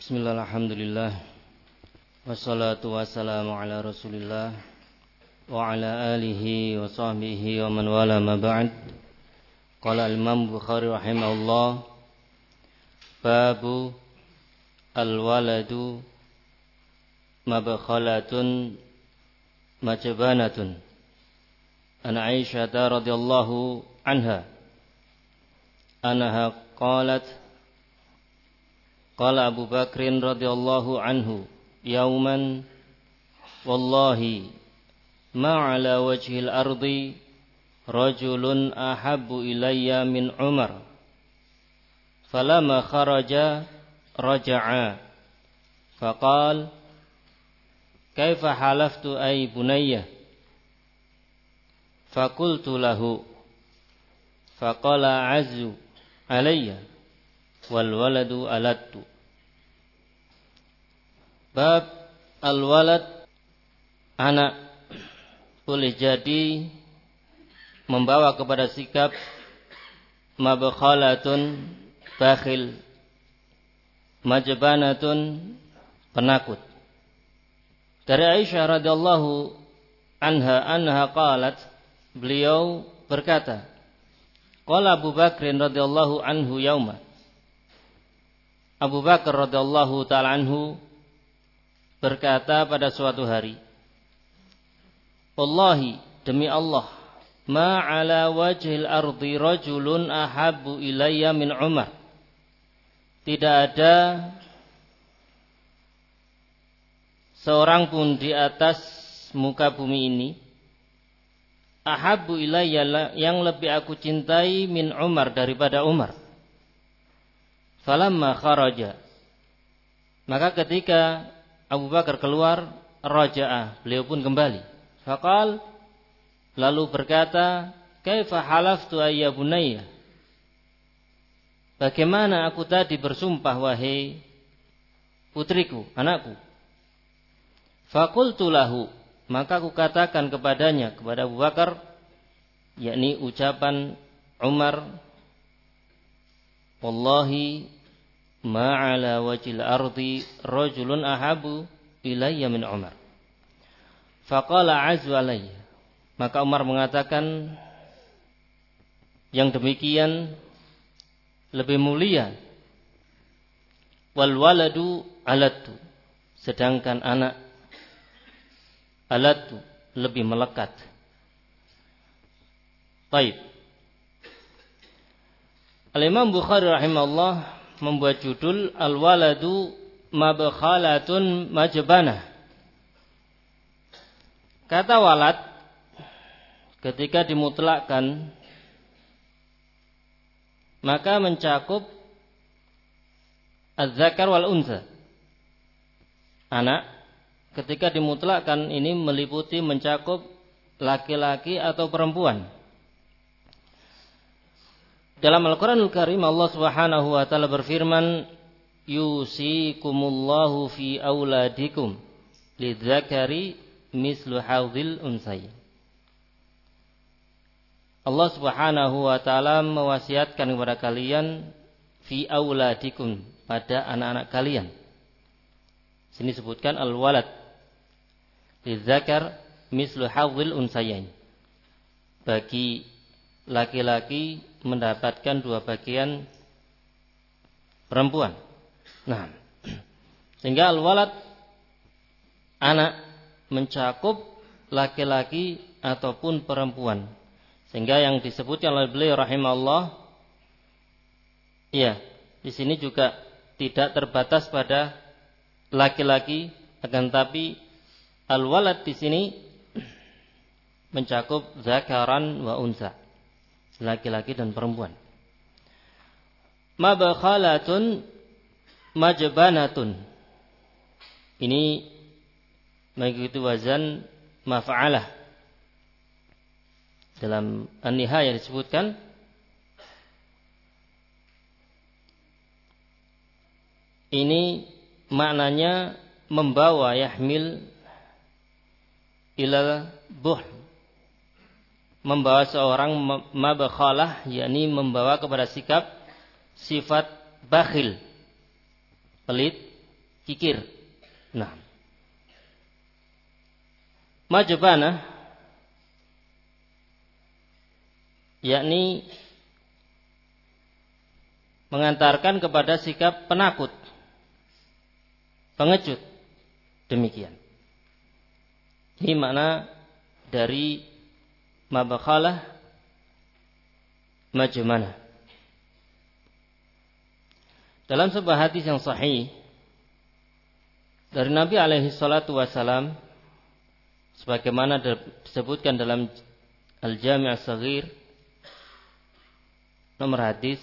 Bismillah, alhamdulillah, wassalatu wassalamu ala rasulillah wa ala alihi wa sahbihi wa man wala ma ba'd. Qala al-Imam Bukhari rahimahullah, babu al-waladu mabkhalatun majbanatun. An Aisyah radhiyallahu anha anha qalat qala Abu Bakrin radhiyallahu anhu yauman wallahi ma ala wajhil ardi rajulun ahabbu ilayya min Umar falamma kharaja raja'a faqal kaifa halaftu ay bunayya faqultu lahu faqala azzu alayya wal waladu alattu. Bab al-walad, anak, boleh jadi membawa kepada sikap mabkhalatun, bakhil, majbanatun, penakut. Dari Aisyah radhiyallahu anha qalat, beliau berkata, qala Abu Bakrin radhiyallahu anhu yauma, Abu Bakar radhiyallahu ta'ala anhu berkata pada suatu hari, wallahi, demi Allah, ma ala wajhil ardi rajulun ahabbu ilayya min Umar. Tidak ada seorang pun di atas muka bumi ini ahabbu ilayya, yang lebih aku cintai min Umar, daripada Umar. Falamma kharaja, maka ketika Abu Bakar keluar, raja'a, beliau pun kembali. Faqal, lalu berkata, kaifa halaftu ayya bunayya, bagaimana aku tadi bersumpah wahai putriku, anakku. Faqultu lahu, maka aku katakan kepadanya, kepada Abu Bakar, yakni ucapan Umar, wallahi ma'ala wajil ardi rajulun ahabu ilayya min Umar. Faqala azzu alayya, maka Umar mengatakan, yang demikian lebih mulia. Wal waladu alattu, sedangkan anak alattu, lebih melekat. Baik. Al-Imam Bukhari rahimahullah membuat judul al-waladu mabkhalatun majbanah. Kata walad ketika dimutlakkan maka mencakup az-zakar wal unsa. Anak ketika dimutlakkan ini meliputi, mencakup laki-laki atau perempuan. Dalam Al-Quranul Karim Allah Subhanahu wa taala berfirman, yusikumullahu fi auladikum lidzakari mislu hadzil unsayain. Allah Subhanahu wa taala mewasiatkan kepada kalian fi auladikum, pada anak-anak kalian. Sini sebutkan al-walad, lidzakar mislu hadzil unsayain, bagi laki-laki mendapatkan dua bagian perempuan. Nah, sehingga al-walad, anak, mencakup laki-laki ataupun perempuan. Sehingga yang disebutkan oleh beliau rahimahullah, ya, di sini juga tidak terbatas pada laki-laki, akan tapi al-walad di sini mencakup zakaran wa unsa, laki-laki dan perempuan. Mabkhalatun majbanatun, ini mengikuti wazan maf'alah. Dalam An-Nihayah disebutkan ini maknanya membawa, yahmil ilal buhl, membawa seorang mabkhalah, yakni membawa kepada sikap sifat bakhil, pelit, kikir. Nah, majbanah yakni mengantarkan kepada sikap penakut, pengecut. Demikian. Ini makna dari mabakhalah majmanah. Dalam sebuah hadis yang sahih dari Nabi alaihi salatu wasalam, sebagaimana disebutkan dalam Al-Jami' As-Saghir nomor hadis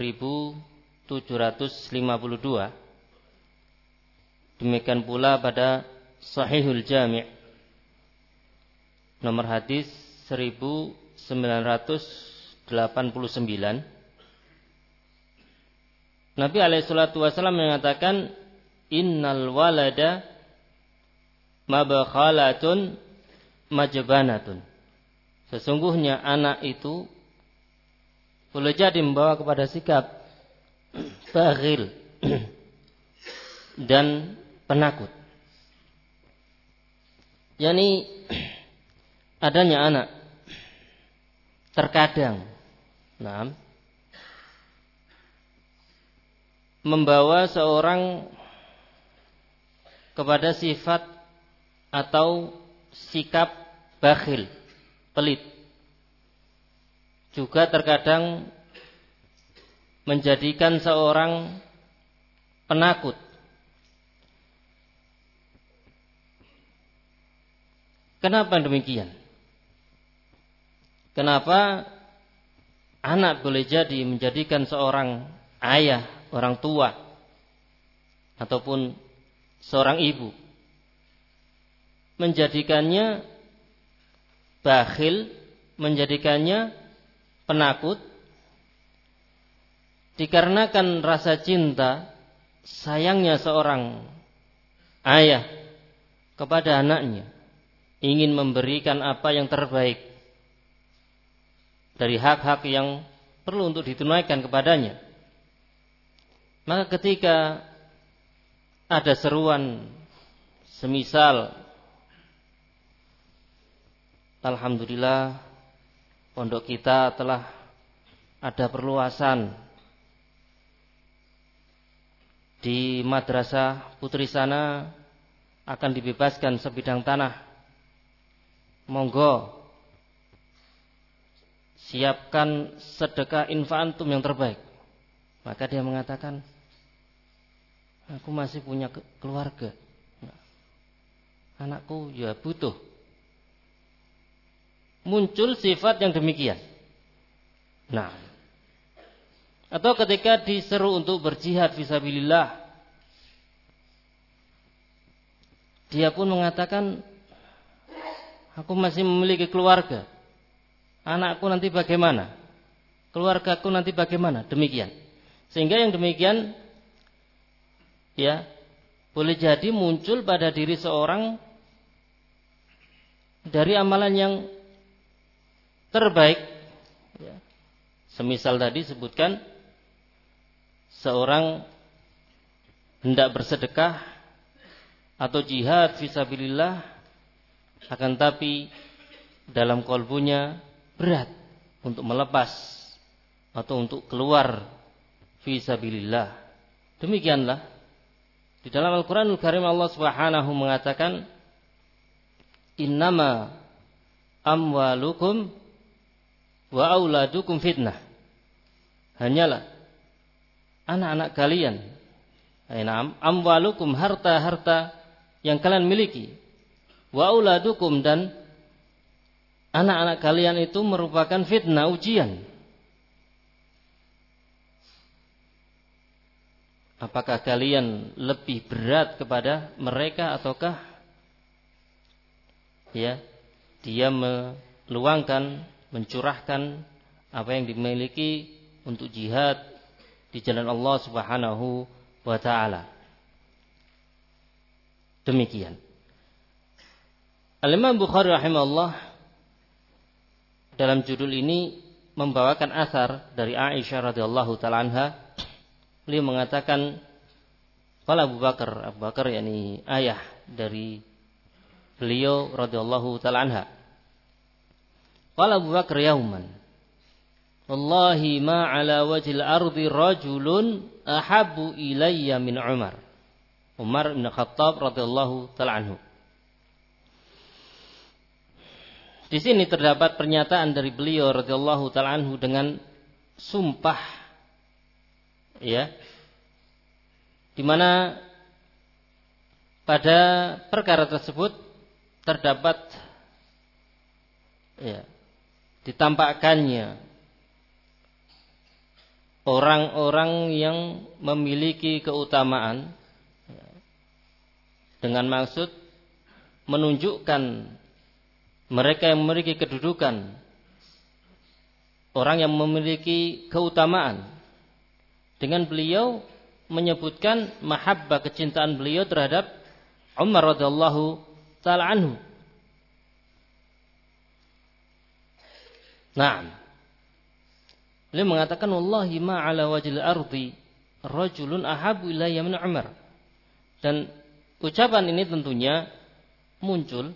1752. Demikian pula pada Sahihul Jami' nomor hadis 1989. Nabi alaihi salatu wasallam mengatakan, innal walada mabakhalatun majbanatun. Sesungguhnya anak itu boleh jadi membawa kepada sikap bakhil dan penakut. Yani adanya anak terkadang membawa seorang kepada sifat atau sikap bakhil, pelit. Juga terkadang menjadikan seorang penakut. Kenapa demikian? Kenapa anak boleh jadi menjadikan seorang ayah, orang tua, ataupun seorang ibu, menjadikannya bakhil, menjadikannya penakut, dikarenakan rasa cinta, sayangnya seorang ayah kepada anaknya, ingin memberikan apa yang terbaik dari hak-hak yang perlu untuk ditunaikan kepadanya. Maka ketika ada seruan semisal, alhamdulillah pondok kita telah ada perluasan di madrasah putri sana, akan dibebaskan sebidang tanah, monggo siapkan sedekah infak antum yang terbaik. Maka dia mengatakan, aku masih punya keluarga, anakku ya butuh. Muncul sifat yang demikian. Nah, atau ketika diseru untuk berjihad fisabilillah, dia pun mengatakan, aku masih memiliki keluarga, anakku nanti bagaimana, keluargaku nanti bagaimana, demikian. Sehingga yang demikian ya boleh jadi muncul pada diri seorang dari amalan yang terbaik ya. Semisal tadi sebutkan, seorang hendak bersedekah atau jihad fisabilillah, akan tapi dalam kalbunya berat untuk melepas atau untuk keluar fisabilillah. Demikianlah di dalam Al-Qur'anul Karim Allah Subhanahu mengatakan, innama amwalukum wa auladukum fitnah. Hanyalah anak-anak kalian, amwalukum, harta-harta yang kalian miliki, wa auladukum, dan anak-anak kalian itu merupakan fitnah, ujian. Apakah kalian lebih berat kepada mereka, ataukah ya dia meluangkan, mencurahkan apa yang dimiliki untuk jihad di jalan Allah Subhanahu wa taala. Demikian. Al-Imam Bukhari rahimahullah dalam judul ini membawakan asar dari Aisyah radhiyallahu taala anha. Beliau mengatakan Qala Abu Bakar yakni ayah dari beliau radhiyallahu taala anha. Qala Abu Bakar yauman, wallahi ma ala wajhil ardi rajulun ahabbu ilayya min Umar. Umar bin Khattab radhiyallahu taala anhu. Di sini terdapat pernyataan dari beliau radhiyallahu taala anhu dengan sumpah, ya, di mana pada perkara tersebut terdapat, ya, ditampakkannya orang-orang yang memiliki keutamaan, ya, dengan maksud menunjukkan mereka yang memiliki kedudukan, orang yang memiliki keutamaan, dengan beliau menyebutkan mahabbah, kecintaan beliau terhadap Umar radhiyallahu taala anhu. Naam. Beliau mengatakan wallahi ma ala wajhil ardi rajulun ahabbu ilayya min Umar. Dan ucapan ini tentunya muncul,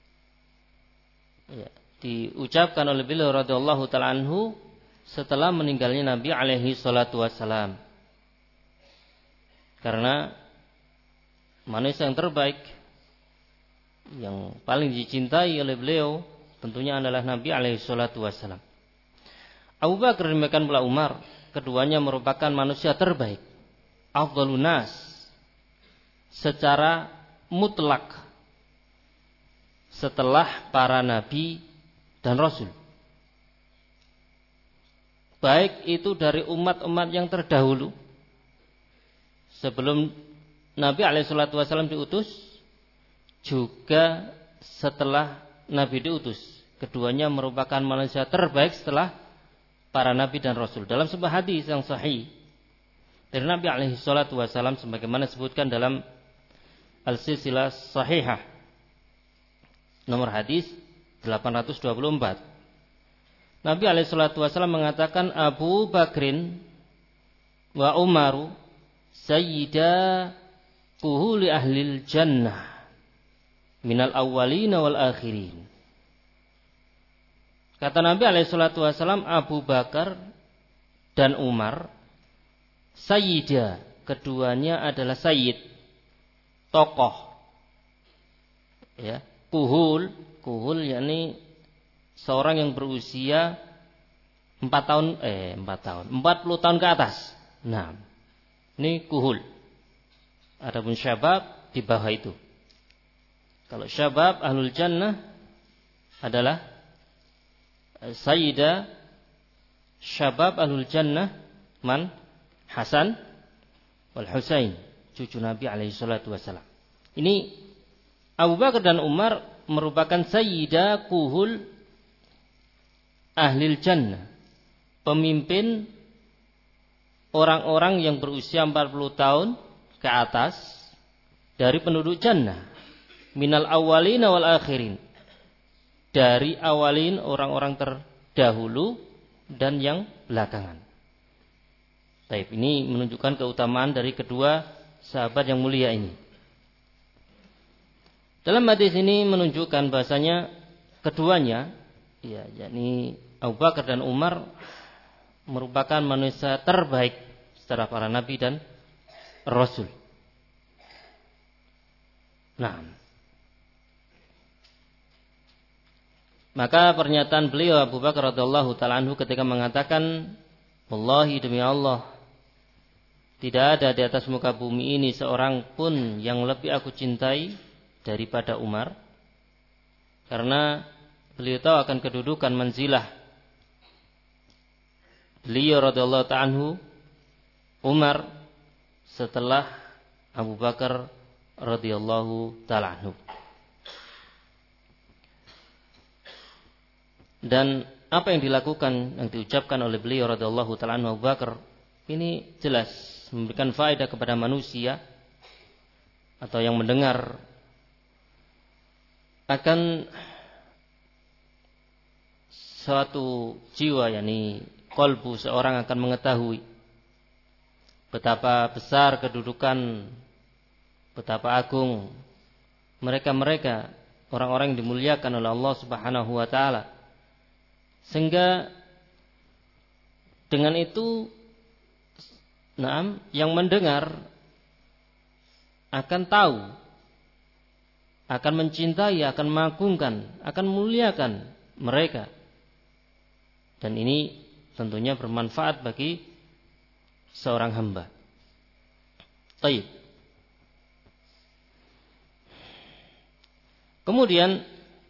ya, diucapkan oleh beliau radhiyallahu taala anhu setelah meninggalnya Nabi alaihi salatu wassalam. Karena manusia yang terbaik, yang paling dicintai oleh beliau tentunya adalah Nabi alaihi salatu wassalam. Abu Bakar demikian pula Umar, keduanya merupakan manusia terbaik, afdhalun nas, secara mutlak setelah para nabi dan rasul, baik itu dari umat-umat yang terdahulu sebelum Nabi SAW diutus, juga setelah Nabi diutus. Keduanya merupakan manusia terbaik setelah para nabi dan rasul. Dalam sebuah hadis yang sahih dari Nabi SAW, sebagaimana disebutkan dalam Al-Silsilah Sahihah nomor hadis 824, Nabi SAW mengatakan, Abu Bakrin wa Umaru sayyida kuhuli ahlil jannah minal awwalina wal akhirin. Kata Nabi SAW, Abu Bakar dan Umar sayyida, keduanya adalah sayyid, tokoh, ya. Kuhul yakni seorang yang berusia 40 tahun ke atas. Nah, ini kuhul. Adapun syabab di bawah itu. Kalau syabab ahlul jannah adalah sayyida syabab ahlul jannah man Hasan wal Husain, cucu Nabi alaihi salatu wasallam. Ini Abu Bakar dan Umar merupakan sayyida kuhul ahlil jannah, pemimpin orang-orang yang berusia 40 tahun ke atas dari penduduk jannah, minal awwalina wal akhirin, dari awalin orang-orang terdahulu dan yang belakangan. Baik, ini menunjukkan keutamaan dari kedua sahabat yang mulia ini. Dalam hadis ini menunjukkan bahasanya keduanya, ya, yakni Abu Bakar dan Umar, merupakan manusia terbaik setelah para nabi dan rasul. Nah, maka pernyataan beliau Abu Bakar radhiyallahu taala anhu ketika mengatakan, wallahi demi Allah, tidak ada di atas muka bumi ini seorang pun yang lebih aku cintai daripada Umar, karena beliau tahu akan kedudukan manzilah beliau radhiyallahu ta'ala anhu, Umar, setelah Abu Bakar radhiyallahu ta'ala anhu. Dan apa yang dilakukan, yang diucapkan oleh beliau radhiyallahu ta'ala anhu Abu Bakar, ini jelas memberikan faedah kepada manusia atau yang mendengar, akan suatu jiwa, yakni kolbu seorang akan mengetahui betapa besar kedudukan betapa agung mereka-mereka orang-orang yang dimuliakan oleh Allah Subhanahu wa taala. Sehingga dengan itu yang mendengar akan tahu, akan mencintai, akan mengagungkan, akan memuliakan mereka. Dan ini tentunya bermanfaat bagi seorang hamba. Baik. Kemudian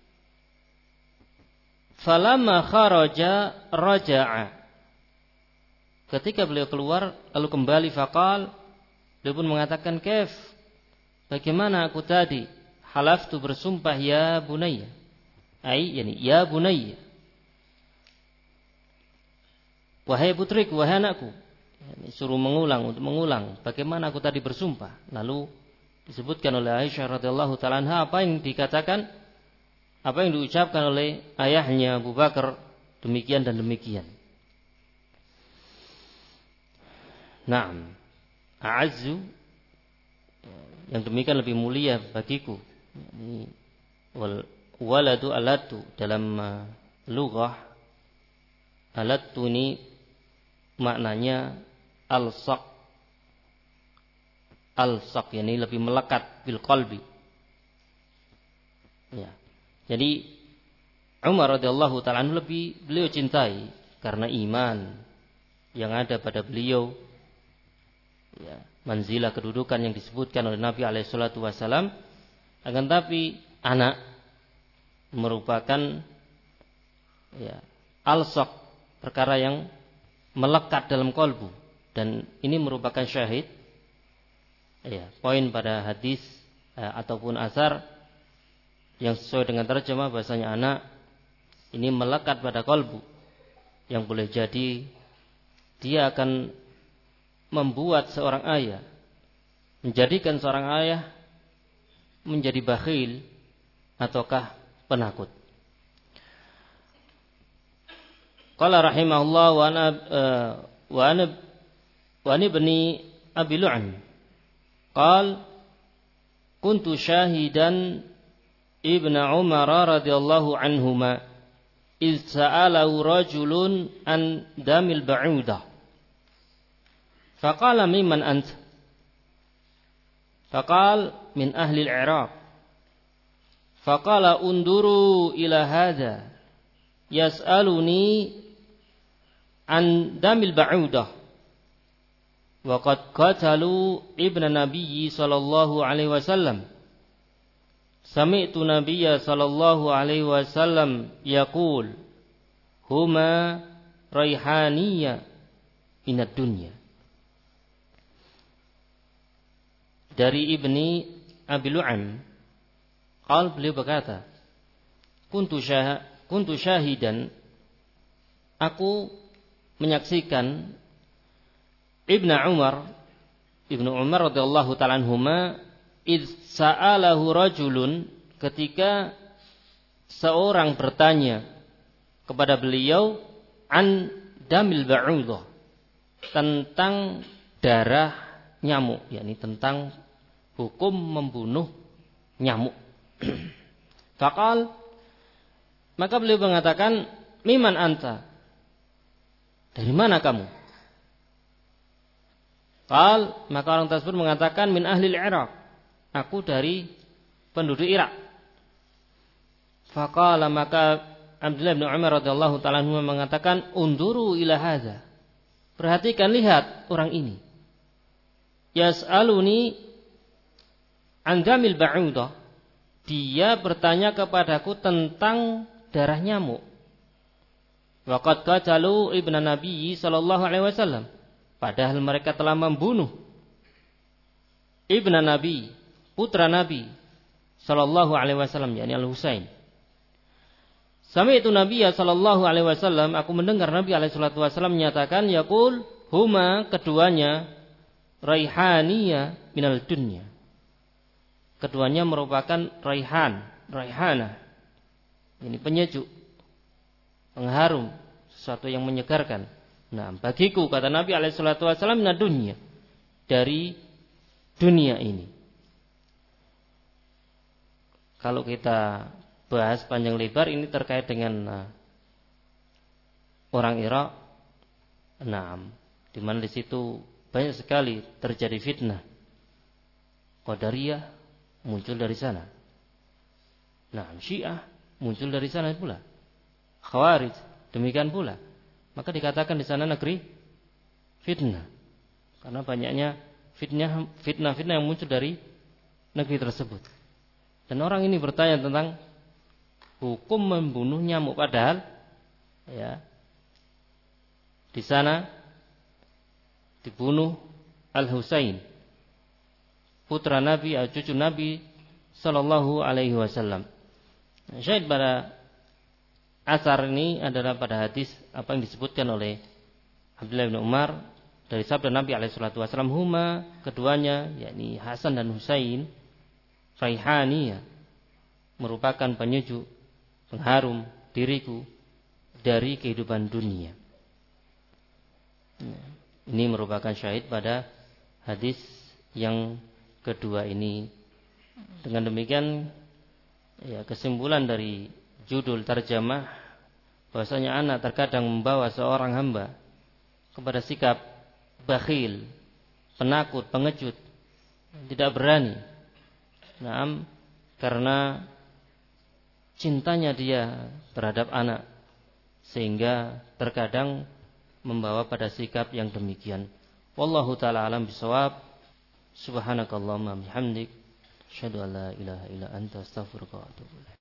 falamma kharaja raja'a. Ketika beliau keluar lalu kembali faqal, beliau pun mengatakan, "Kaif? Bagaimana aku tadi? Halaftu bersumpah ya bunayya." Ya bunayya. Wahai putriku, wahai anakku. Suruh mengulang bagaimana aku tadi bersumpah. Lalu disebutkan oleh Aisyah radhiyallahu ta'ala anha apa yang dikatakan, apa yang diucapkan oleh ayahnya Abu Bakar, demikian dan demikian. Naam, a'azzu, yang demikian lebih mulia bagiku. Wal waladu alatu, dalam lughah alatu ini maknanya alsaq, yakni lebih melekat bil qalbi. Ya. Jadi Umar radhiyallahu ta'ala lebih beliau cintai karena iman yang ada pada beliau. Ya, manzilah kedudukan yang disebutkan oleh Nabi alaihi salatu wasalam. Akan tapi anak merupakan alsaq, perkara yang melekat dalam kalbu, dan ini merupakan syahid poin pada hadis ataupun asar yang sesuai dengan terjemah bahasanya anak ini melekat pada kalbu, yang boleh jadi dia akan membuat seorang ayah, menjadikan seorang ayah menjadi bakhil ataukah penakut. Qala rahimahullah wa ana ibni Abi Lu'an qal kuntu syahidan ibn Umar radhiyallahu anhuma iz sa'alahu rajulun an damil ba'udah faqala mimman anta faqal min ahli al-Iraq faqala unduru ila hadha yas'aluni an damil ba'udah wa qad qatalu ibna nabiyyi sallallahu alaihi wasallam sami'tu nabiyya sallallahu alaihi wasallam yaqul huma raihaniyya minad dunya. Dari Ibni Abi Lu'an, beliau berkata, kuntu syahidan, aku menyaksikan Ibnu Umar radhiyallahu ta'ala anhuma id sa'alahu rajulun, ketika seorang bertanya kepada beliau an damil ba'udah, tentang darah nyamuk, yakni tentang hukum membunuh nyamuk. Faqal, maka beliau mengatakan, miman anta, dari mana kamu? Qal, maka orang tersebut mengatakan, min ahli al-Iraq, aku dari penduduk Irak. Faqala, maka Abdullah bin Umar radhiyallahu ta'ala anhu mengatakan, unduru ila hadza, perhatikan, lihat orang ini. Yas'aluni an damil ba'udah, dia bertanya kepadaku tentang darah nyamuk. Waqad qatalu ibna Nabi sallallahu alaihi wasallam, padahal mereka telah membunuh ibna Nabi, putra Nabi sallallahu alaihi wasallam, yakni Al-Husain. Sami'tu Nabiyya sallallahu alaihi wasallam, aku mendengar Nabi alaihi salatu wasallam menyatakan, yaqul huma, keduanya raihaniyah minal dunya, keduanya merupakan raihana, ini penyejuk, pengharum, sesuatu yang menyegarkan. Nah, bagiku, kata Nabi alaihi salatu wasallam, minad dunya, dari dunia ini. kalau kita bahas panjang lebar ini terkait dengan orang Irak. Di mana di situ banyak sekali terjadi fitnah. Qadariyah muncul dari sana. Syiah muncul dari sana pula. Khawarij demikian pula. Maka dikatakan di sana negeri fitnah. Karena banyaknya fitnah-fitnah yang muncul dari negeri tersebut. Dan orang ini bertanya tentang hukum membunuh nyamuk, padahal ya di sana dibunuh Al-Husain, putra Nabi, cucu Nabi sallallahu alaihi wasallam. Syahid pada asar ini adalah pada hadis apa yang disebutkan oleh Abdullah bin Umar dari sabda Nabi alaihi salatu wasallam, huma, keduanya yakni Hasan dan Husain, raihani, merupakan penyejuk, pengharum diriku dari kehidupan dunia. Ini merupakan syahid pada hadis yang kedua ini. Dengan demikian ya, kesimpulan dari judul terjemah bahwasanya anak terkadang membawa seorang hamba kepada sikap bakhil, penakut, pengecut, tidak berani. Karena cintanya dia terhadap anak, sehingga terkadang membawa pada sikap yang demikian. Wallahu ta'ala alam bisawab. Subhanakallahumma bihamdik, asyhadu an la ilaha illa anta, astaghfiruka wa atubu ilaik.